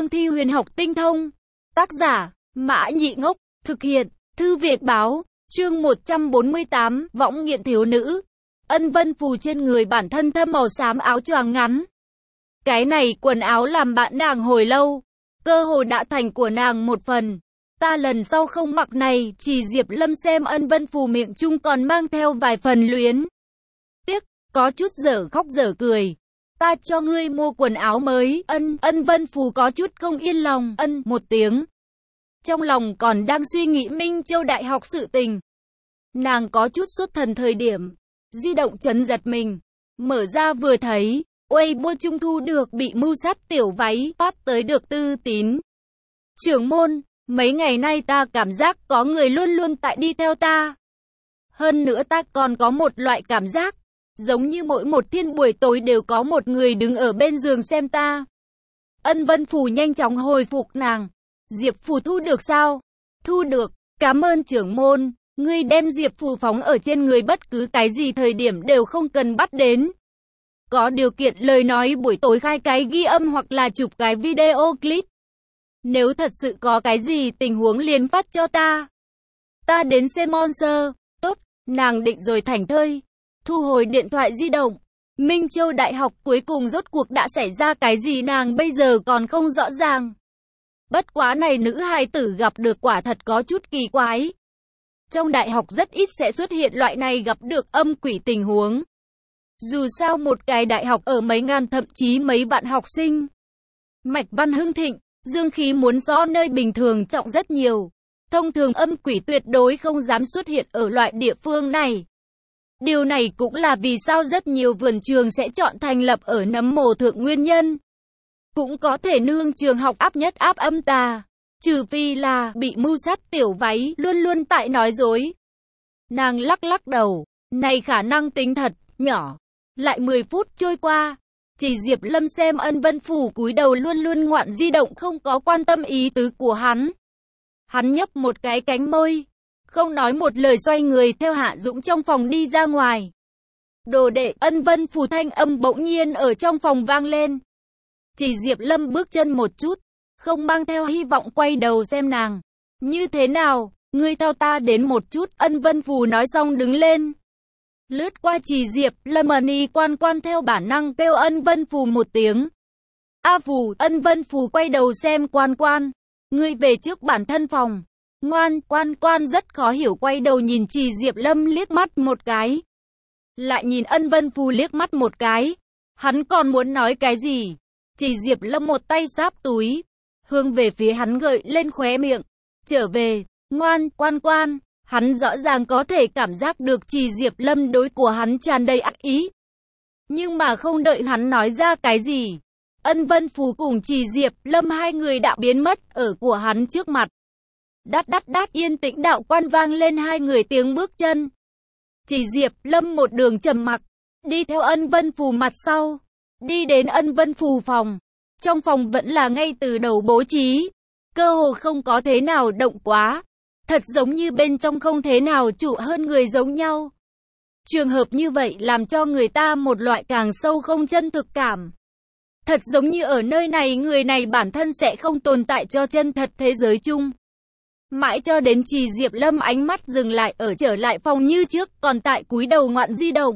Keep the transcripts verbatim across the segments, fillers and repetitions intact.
cương thi huyền học tinh thông. Tác giả, Mã Nhị Ngốc, thực hiện, Thư Việt Báo, chương một trăm bốn mươi tám, võng nghiện thiếu nữ. Ân Vân Phù trên người bản thân thâm màu xám áo choàng ngắn. Cái này quần áo làm bạn nàng hồi lâu, cơ hồ đã thành của nàng một phần. Ta lần sau không mặc này, chỉ Diệp Lâm xem Ân Vân Phù miệng chung còn mang theo vài phần luyến tiếc, có chút dở khóc dở cười. Ta cho ngươi mua quần áo mới, ân, Ân Vân Phù có chút không yên lòng, ân, một tiếng. Trong lòng còn đang suy nghĩ Minh Châu Đại học sự tình. Nàng có chút xuất thần thời điểm, di động chấn giật mình, mở ra vừa thấy, Weibo trung thu được bị mưu sát tiểu váy, phát tới được Tư Tín. Trưởng môn, mấy ngày nay ta cảm giác có người luôn luôn tại đi theo ta. Hơn nữa ta còn có một loại cảm giác, giống như mỗi một thiên buổi tối đều có một người đứng ở bên giường xem ta. Ân Vân Phù nhanh chóng hồi phục nàng. Diệp Phù thu được sao? Thu được, cảm ơn trưởng môn. Ngươi đem Diệp Phù phóng ở trên người bất cứ cái gì thời điểm đều không cần bắt đến. Có điều kiện lời nói buổi tối khai cái ghi âm hoặc là chụp cái video clip. Nếu thật sự có cái gì tình huống liền phát cho ta. Ta đến xem monster. Tốt, nàng định rồi thảnh thơi. Thu hồi điện thoại di động. Minh Châu Đại học cuối cùng rốt cuộc đã xảy ra cái gì nàng bây giờ còn không rõ ràng. Bất quá này nữ hài tử gặp được quả thật có chút kỳ quái. Trong đại học rất ít sẽ xuất hiện loại này gặp được âm quỷ tình huống. Dù sao một cái đại học ở mấy ngàn thậm chí mấy vạn học sinh. Mạch văn hưng thịnh, dương khí muốn so nơi bình thường trọng rất nhiều. Thông thường âm quỷ tuyệt đối không dám xuất hiện ở loại địa phương này. Điều này cũng là vì sao rất nhiều vườn trường sẽ chọn thành lập ở nấm mồ thượng nguyên nhân. Cũng có thể nương trường học áp nhất áp âm tà. Trừ phi là bị mưu sát tiểu váy luôn luôn tại nói dối. Nàng lắc lắc đầu, này khả năng tính thật, nhỏ. Lại mười phút trôi qua, chỉ Diệp Lâm xem Ân Vân Phù cúi đầu luôn luôn ngoạn di động không có quan tâm ý tứ của hắn. Hắn nhấp một cái cánh môi, không nói một lời xoay người theo Hạ Dũng trong phòng đi ra ngoài. Đồ đệ, Ân Vân Phù thanh âm bỗng nhiên ở trong phòng vang lên. Chỉ Diệp Lâm bước chân một chút, không mang theo hy vọng quay đầu xem nàng. Như thế nào, ngươi theo ta đến một chút, Ân Vân Phù nói xong đứng lên. Lướt qua Chỉ Diệp, Lâm Ni quan quan theo bản năng kêu Ân Vân Phù một tiếng. A Phù, Ân Vân Phù quay đầu xem quan quan. Ngươi về trước bản thân phòng. Ngoan, quan quan rất khó hiểu quay đầu nhìn Chỉ Diệp Lâm liếc mắt một cái. Lại nhìn Ân Vân Phù liếc mắt một cái. Hắn còn muốn nói cái gì? Chỉ Diệp Lâm một tay sáp túi, hướng về phía hắn gợi lên khóe miệng. Trở về, ngoan, quan quan. Hắn rõ ràng có thể cảm giác được Chỉ Diệp Lâm đối của hắn tràn đầy ác ý. Nhưng mà không đợi hắn nói ra cái gì, Ân Vân Phù cùng Chỉ Diệp Lâm hai người đã biến mất ở của hắn trước mặt. Đát đát đát yên tĩnh đạo quan vang lên hai người tiếng bước chân. Chỉ Diệp Lâm một đường trầm mặc, đi theo Ân Vân Phù mặt sau, đi đến Ân Vân Phù phòng. Trong phòng vẫn là ngay từ đầu bố trí, cơ hồ không có thế nào động quá. Thật giống như bên trong không thế nào trụ hơn người giống nhau. Trường hợp như vậy làm cho người ta một loại càng sâu không chân thực cảm. Thật giống như ở nơi này người này bản thân sẽ không tồn tại cho chân thật thế giới chung. Mãi cho đến Chỉ Diệp Lâm ánh mắt dừng lại ở trở lại phòng như trước còn tại cúi đầu ngoạn di động.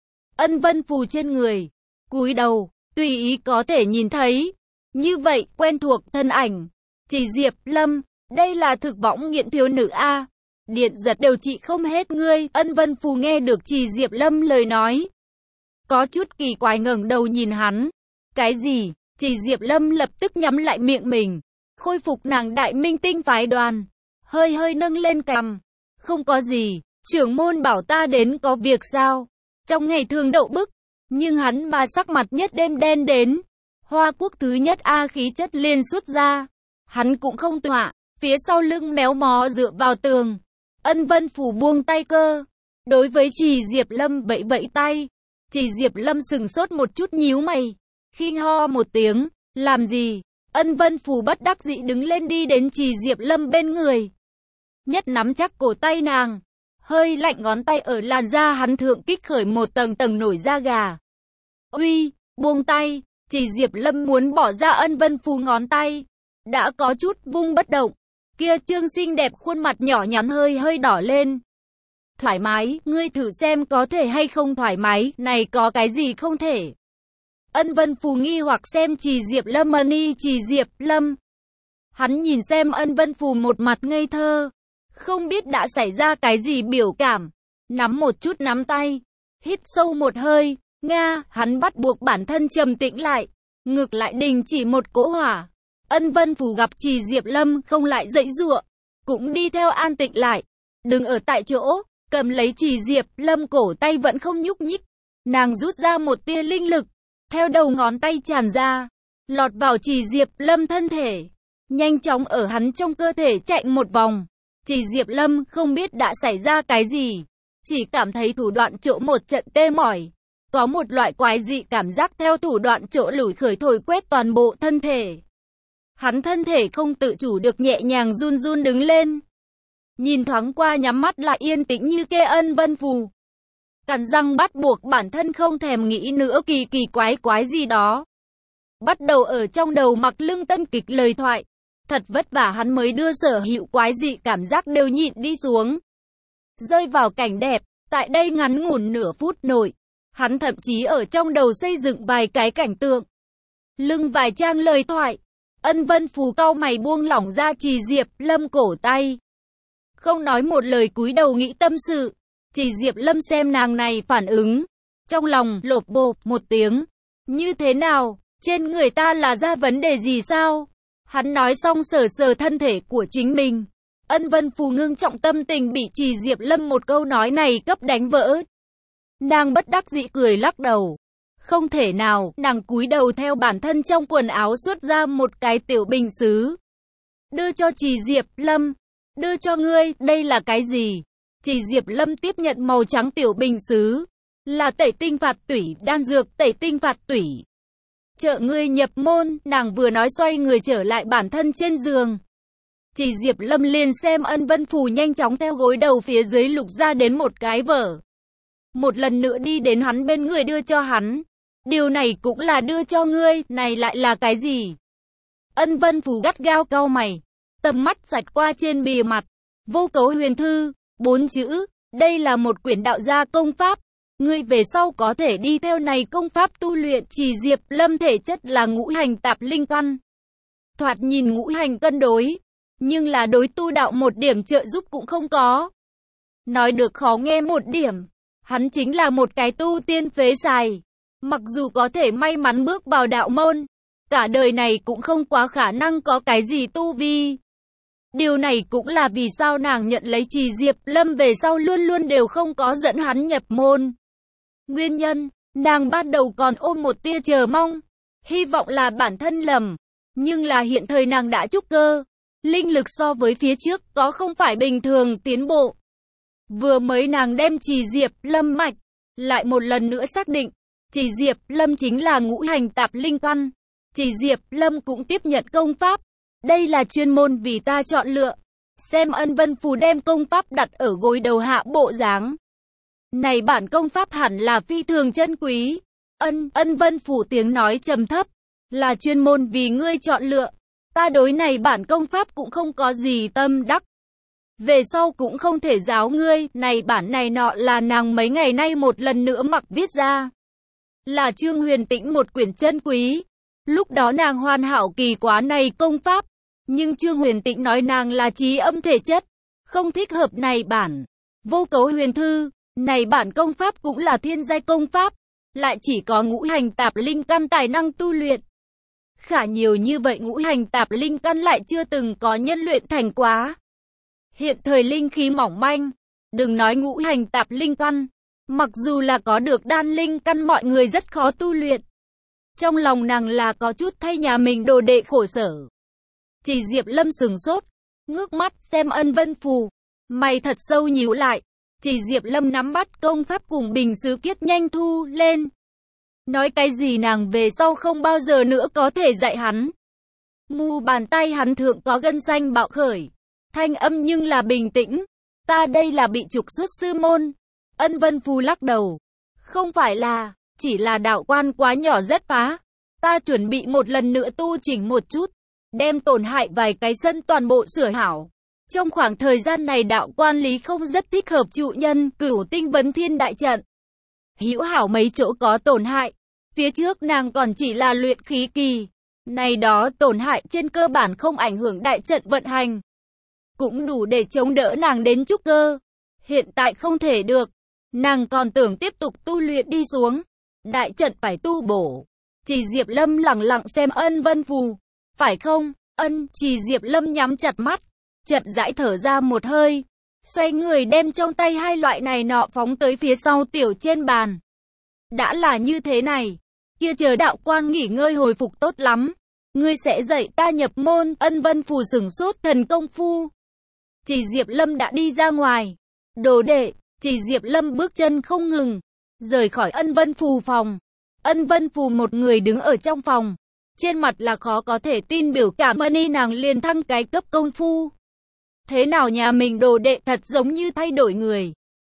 Ân Vân Phù trên người, cúi đầu, tùy ý có thể nhìn thấy. Như vậy quen thuộc thân ảnh. Chỉ Diệp Lâm. Đây là thực võng nghiện thiếu nữ A. Điện giật đều trị không hết ngươi. Ân Vân Phù nghe được Chỉ Diệp Lâm lời nói, có chút kỳ quái ngẩng đầu nhìn hắn. Cái gì? Chỉ Diệp Lâm lập tức nhắm lại miệng mình, khôi phục nàng đại minh tinh phái đoàn, hơi hơi nâng lên cằm. Không có gì, trưởng môn bảo ta đến có việc sao? Trong ngày thường đậu bức, nhưng hắn mà sắc mặt nhất đêm đen đến. Hoa quốc thứ nhất A khí chất liên xuất ra. Hắn cũng không tọa. Phía sau lưng méo mó dựa vào tường. Ân Vân Phù buông tay cơ. Đối với Chỉ Diệp Lâm vẫy vẫy tay. Chỉ Diệp Lâm sừng sốt một chút nhíu mày. Khinh ho một tiếng. Làm gì? Ân Vân Phù bất đắc dĩ đứng lên đi đến Chỉ Diệp Lâm bên người. Nhất nắm chắc cổ tay nàng. Hơi lạnh ngón tay ở làn da hắn thượng kích khởi một tầng tầng nổi da gà. Uy, buông tay. Chỉ Diệp Lâm muốn bỏ ra Ân Vân Phù ngón tay, đã có chút vung bất động. Kia trương xinh đẹp khuôn mặt nhỏ nhắn hơi hơi đỏ lên. Thoải mái, ngươi thử xem có thể hay không thoải mái, này có cái gì không thể. Ân Vân Phù nghi hoặc xem Chỉ Diệp Lâm Mani Chỉ Diệp Lâm. Hắn nhìn xem Ân Vân Phù một mặt ngây thơ, không biết đã xảy ra cái gì biểu cảm. Nắm một chút nắm tay, hít sâu một hơi, nga, hắn bắt buộc bản thân trầm tĩnh lại, ngược lại đình chỉ một cỗ hỏa. Ân Vân Phù gặp Chỉ Diệp Lâm không lại dãy giụa, cũng đi theo an tĩnh lại, đừng ở tại chỗ, cầm lấy Chỉ Diệp Lâm cổ tay vẫn không nhúc nhích. Nàng rút ra một tia linh lực, theo đầu ngón tay tràn ra, lọt vào Chỉ Diệp Lâm thân thể, nhanh chóng ở hắn trong cơ thể chạy một vòng. Chỉ Diệp Lâm không biết đã xảy ra cái gì, chỉ cảm thấy thủ đoạn chỗ một trận tê mỏi, có một loại quái dị cảm giác theo thủ đoạn chỗ lủi khởi thổi quét toàn bộ thân thể. Hắn thân thể không tự chủ được nhẹ nhàng run run đứng lên. Nhìn thoáng qua nhắm mắt lại yên tĩnh như kê Ân Vân Phù. Cắn răng bắt buộc bản thân không thèm nghĩ nữa kỳ kỳ quái quái gì đó. Bắt đầu ở trong đầu mặc lưng tân kịch lời thoại. Thật vất vả hắn mới đưa sở hữu quái dị cảm giác đều nhịn đi xuống. Rơi vào cảnh đẹp, tại đây ngắn ngủn nửa phút nội. Hắn thậm chí ở trong đầu xây dựng vài cái cảnh tượng. Lưng vài trang lời thoại. Ân Vân Phù cau mày buông lỏng ra Chỉ Diệp Lâm cổ tay. Không nói một lời cúi đầu nghĩ tâm sự. Chỉ Diệp Lâm xem nàng này phản ứng. Trong lòng lộp bộp một tiếng. Như thế nào? Trên người ta là ra vấn đề gì sao? Hắn nói xong sờ sờ thân thể của chính mình. Ân Vân Phù ngưng trọng tâm tình bị Chỉ Diệp Lâm một câu nói này cấp đánh vỡ. Nàng bất đắc dĩ cười lắc đầu. Không thể nào, nàng cúi đầu theo bản thân trong quần áo xuất ra một cái tiểu bình sứ. Đưa cho Chỉ Diệp Lâm. Đưa cho ngươi, đây là cái gì? Chỉ Diệp Lâm tiếp nhận màu trắng tiểu bình sứ. Là tẩy tinh phạt tủy, đan dược tẩy tinh phạt tủy. Trợ ngươi nhập môn, nàng vừa nói xoay người trở lại bản thân trên giường. Chỉ Diệp Lâm liền xem Ân Vân Phù nhanh chóng theo gối đầu phía dưới lục ra đến một cái vở. Một lần nữa đi đến hắn bên người đưa cho hắn. Điều này cũng là đưa cho ngươi, này lại là cái gì? Ân Vân Phù gắt gao cau mày, tầm mắt xẹt qua trên bìa mặt. Vô Cấu Huyền Thư, bốn chữ, đây là một quyển đạo gia công pháp. Ngươi về sau có thể đi theo này công pháp tu luyện. Chỉ Diệp Lâm thể chất là ngũ hành tạp linh căn. Thoạt nhìn ngũ hành cân đối, nhưng là đối tu đạo một điểm trợ giúp cũng không có. Nói được khó nghe một điểm, hắn chính là một cái tu tiên phế xài. Mặc dù có thể may mắn bước vào đạo môn, cả đời này cũng không quá khả năng có cái gì tu vi. Điều này cũng là vì sao nàng nhận lấy Chỉ Diệp Lâm về sau luôn luôn đều không có dẫn hắn nhập môn. Nguyên nhân, nàng ban đầu còn ôm một tia chờ mong, hy vọng là bản thân lầm, nhưng là hiện thời nàng đã trúc cơ, linh lực so với phía trước có không phải bình thường tiến bộ. Vừa mới nàng đem Chỉ Diệp Lâm mạch, lại một lần nữa xác định, Chỉ Diệp Lâm chính là ngũ hành tạp linh căn. Chỉ Diệp Lâm cũng tiếp nhận công pháp, đây là chuyên môn vì ta chọn lựa. Xem Ân Vân Phù đem công pháp đặt ở gối đầu hạ bộ dáng. Này bản công pháp hẳn là phi thường chân quý. Ân, Ân Vân Phù tiếng nói trầm thấp, là chuyên môn vì ngươi chọn lựa. Ta đối này bản công pháp cũng không có gì tâm đắc. Về sau cũng không thể giáo ngươi, này bản này nọ là nàng mấy ngày nay một lần nữa mặc viết ra. Là Trương Huyền Tĩnh một quyển chân quý. Lúc đó nàng hoàn hảo kỳ quá này công pháp, nhưng Trương Huyền Tĩnh nói nàng là trí âm thể chất, không thích hợp này bản. Vô Cấu Huyền Thư, này bản công pháp cũng là thiên giai công pháp, lại chỉ có ngũ hành tạp linh căn tài năng tu luyện. Khả nhiều như vậy ngũ hành tạp linh căn lại chưa từng có nhân luyện thành quá. Hiện thời linh khí mỏng manh, đừng nói ngũ hành tạp linh căn, mặc dù là có được đan linh căn mọi người rất khó tu luyện. Trong lòng nàng là có chút thay nhà mình đồ đệ khổ sở. Chỉ Diệp Lâm sừng sốt, ngước mắt xem Ân Vân Phù, mày thật sâu nhíu lại. Chỉ Diệp Lâm nắm bắt công pháp cùng bình sứ kiết nhanh thu lên. Nói cái gì nàng về sau không bao giờ nữa có thể dạy hắn. Mu bàn tay hắn thượng có gân xanh bạo khởi, thanh âm nhưng là bình tĩnh. Ta đây là bị trục xuất sư môn. Ân Vân Phù lắc đầu. Không phải là, chỉ là đạo quan quá nhỏ rất phá. ta chuẩn bị một lần nữa tu chỉnh một chút, đem tổn hại vài cái sân toàn bộ sửa hảo. Trong khoảng thời gian này đạo quan Lý không rất thích hợp trụ nhân Cửu Tinh Vấn Thiên đại trận. Hữu hảo mấy chỗ có tổn hại, phía trước nàng còn chỉ là luyện khí kỳ, này đó tổn hại trên cơ bản không ảnh hưởng đại trận vận hành, cũng đủ để chống đỡ nàng đến trúc cơ. Hiện tại không thể được, nàng còn tưởng tiếp tục tu luyện đi xuống, đại trận phải tu bổ. Chỉ Diệp Lâm lặng lặng xem Ân Vân Phù. Phải không? Ân, Chỉ Diệp Lâm nhắm chặt mắt, chậm rãi thở ra một hơi, xoay người đem trong tay hai loại này nọ phóng tới phía sau tiểu trên bàn. Đã là như thế này, kia chờ đạo quan nghỉ ngơi hồi phục tốt lắm, ngươi sẽ dạy ta nhập môn. Ân Vân Phù sửng sốt thần công phu. Chỉ Diệp Lâm đã đi ra ngoài. Đồ đệ, Chỉ Diệp Lâm bước chân không ngừng, rời khỏi Ân Vân Phù phòng. Ân Vân Phù một người đứng ở trong phòng, trên mặt là khó có thể tin biểu cảm. Mani nàng liền thăng cái cấp công phu. Thế nào nhà mình đồ đệ thật giống như thay đổi người.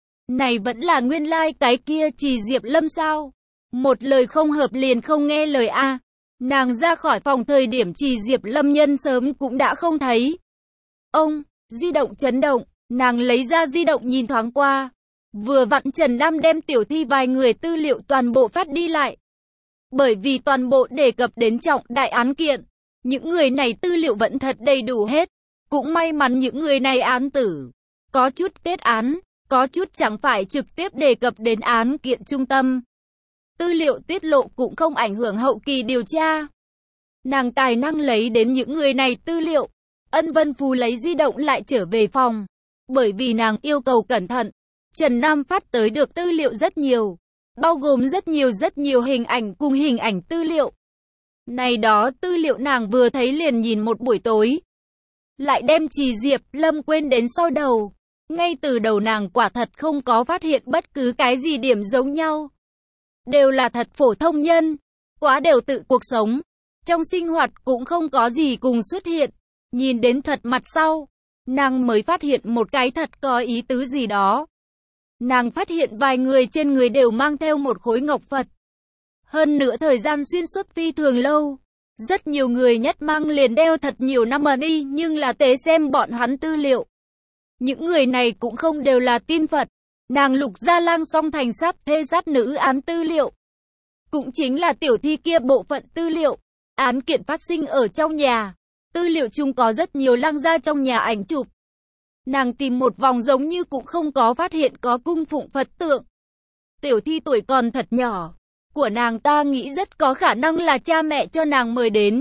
Này vẫn là nguyên lai like cái kia Chỉ Diệp Lâm sao? Một lời không hợp liền không nghe lời a. Nàng ra khỏi phòng thời điểm Chỉ Diệp Lâm nhân sớm cũng đã không thấy. Ông, di động chấn động, nàng lấy ra di động nhìn thoáng qua. Vừa vặn Trần Nam đem tiểu thi vài người tư liệu toàn bộ phát đi lại. Bởi vì toàn bộ đề cập đến trọng đại án kiện, những người này tư liệu vẫn thật đầy đủ hết. Cũng may mắn những người này án tử có chút kết án, có chút chẳng phải trực tiếp đề cập đến án kiện trung tâm. Tư liệu tiết lộ cũng không ảnh hưởng hậu kỳ điều tra. Nàng tài năng lấy đến những người này tư liệu. Ân Vân Phù lấy di động lại trở về phòng. Bởi vì nàng yêu cầu cẩn thận, Trần Nam phát tới được tư liệu rất nhiều, bao gồm rất nhiều rất nhiều hình ảnh cùng hình ảnh tư liệu. Này đó tư liệu nàng vừa thấy liền nhìn một buổi tối, lại đem Chỉ Diệp Lâm quên đến sau đầu. Ngay từ đầu nàng quả thật không có phát hiện bất cứ cái gì điểm giống nhau. Đều là thật phổ thông nhân, quá đều tự cuộc sống. Trong sinh hoạt cũng không có gì cùng xuất hiện. Nhìn đến thật mặt sau, nàng mới phát hiện một cái thật có ý tứ gì đó. Nàng phát hiện vài người trên người đều mang theo một khối ngọc Phật. Hơn nữa thời gian xuyên suốt phi thường lâu. Rất nhiều người nhất mang liền đeo thật nhiều năm mà đi, nhưng là tế xem bọn hắn tư liệu. Những người này cũng không đều là tin Phật. Nàng lục ra lang song thành sát thê sát nữ án tư liệu. Cũng chính là tiểu thi kia bộ phận tư liệu. Án kiện phát sinh ở trong nhà. Tư liệu chung có rất nhiều lang gia trong nhà ảnh chụp. Nàng tìm một vòng giống như cũng không có phát hiện có cung phụng Phật tượng. Tiểu thi tuổi còn thật nhỏ. Của nàng ta nghĩ rất có khả năng là cha mẹ cho nàng mời đến.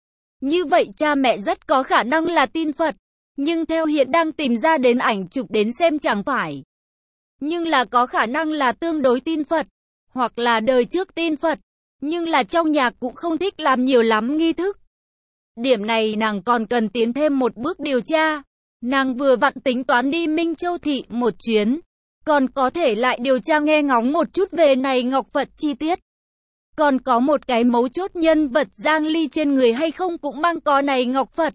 Như vậy cha mẹ rất có khả năng là tin Phật. Nhưng theo hiện đang tìm ra đến ảnh chụp đến xem chẳng phải. Nhưng là có khả năng là tương đối tin Phật. Hoặc là đời trước tin Phật. Nhưng là trong nhà cũng không thích làm nhiều lắm nghi thức. Điểm này nàng còn cần tiến thêm một bước điều tra. Nàng vừa vặn tính toán đi Minh Châu Thị một chuyến. Còn có thể lại điều tra nghe ngóng một chút về này ngọc Phật chi tiết. Còn có một cái mấu chốt nhân vật Giang Ly trên người hay không cũng mang có này ngọc Phật.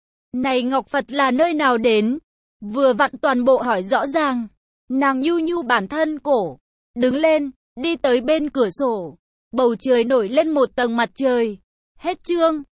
Này ngọc Phật là nơi nào đến? Vừa vặn toàn bộ hỏi rõ ràng. Nàng nhu nhu bản thân cổ. Đứng lên, đi tới bên cửa sổ. Bầu trời nổi lên một tầng mặt trời. Hết chương.